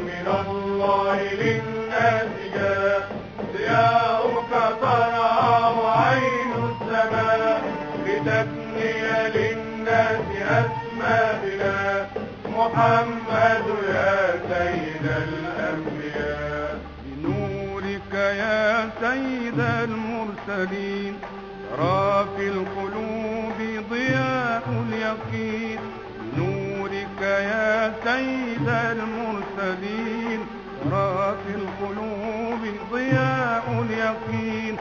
من الله للناس جاء ضياؤك ترعى عين السماء لتبني للناس أسمى بنا محمد يا سيد الأنبياء. بنورك يا سيد المرسلين ترى في القلوب ضياء اليقين. بنورك يا سيد المرسلين ترى في القلوب ضياء اليقين.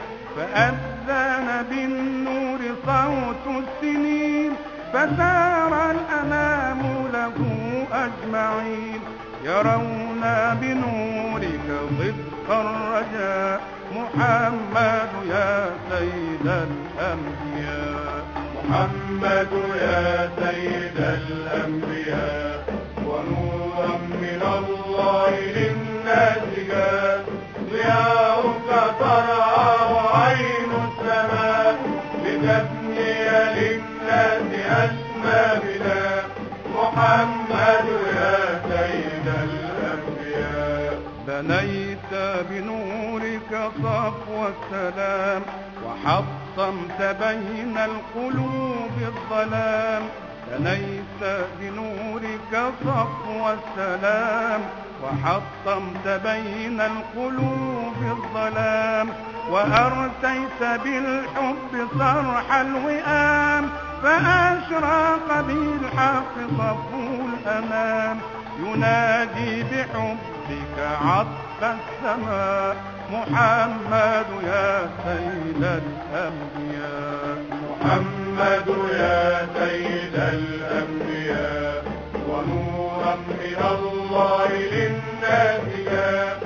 فأذن بالنور صوت السنين فسار الأنام له أجمعين. يرون بنورك ضد الرجاء محمد يا سيد الأنبياء. محمد يا سيد الأنبياء ونورا من الله للناس جاء ضياؤك ترعى عين السماء لتبني للناس أسمى بنا محمد يا سيد الأنبياء. بنيت بنورك صفو السلام وحطمت بين القلوب الظلام. بنيت بنورك صفو السلام وحطمت بين القلوب الظلام. وأرتيت بالحب صرح الوئام فأشرق بالحق صفو الأمام. ينادي بحبك عطف السماء محمد يا سيد الأنبياء. محمد يا سيد الأنبياء ونورا من الله للناس جاء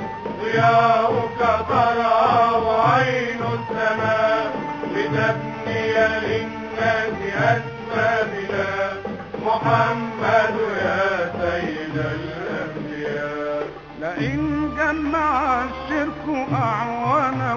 ضياؤك ترعى عين السماء لتبني للناس أسمى بنا محمد يا سيد الأنبياء. لئن جمع الشرك أعوانه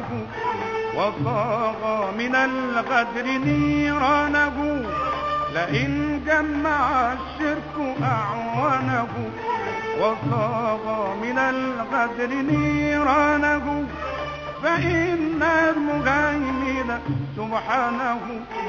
وصاغ من الغدر نيرانه. لئن جمع الشرك أعوانه وصاغ من الغدر نيرانه. فإن المهيمن سبحانه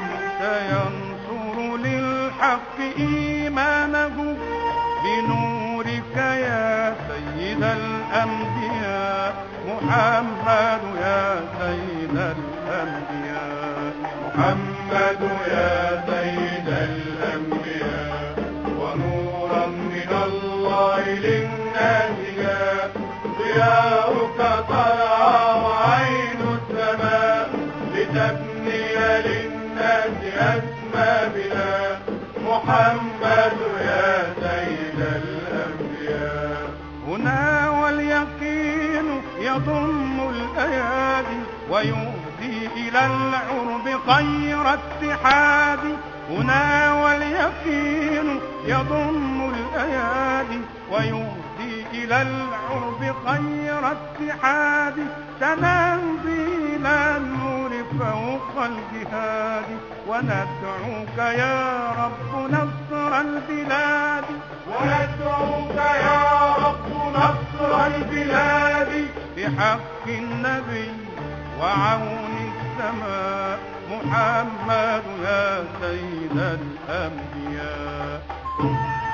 سينصر للحق إيمانه. بنورك يا سيد الأنبياء محمد يا سيد الأنبياء. محمد يا سيد الأنبياء ونورا من الله للناس جاء ضياؤك ترعى عين السماء لتبني للناس أسمى بنا محمد يا سيد الأنبياء. هنا واليقين يضم الأيادي ويهدي إلى العرب خير اتحاد. هنا واليقين يضم الأيادي ويهدي إلى العرب خير اتحاد. سنمضي إلى النور فوق الجهاد وندعوك يا رب نصر البلاد. وندعوك يا رب نصر البلاد بحق النبي وعون السماء محمد يا سيد الأنبياء.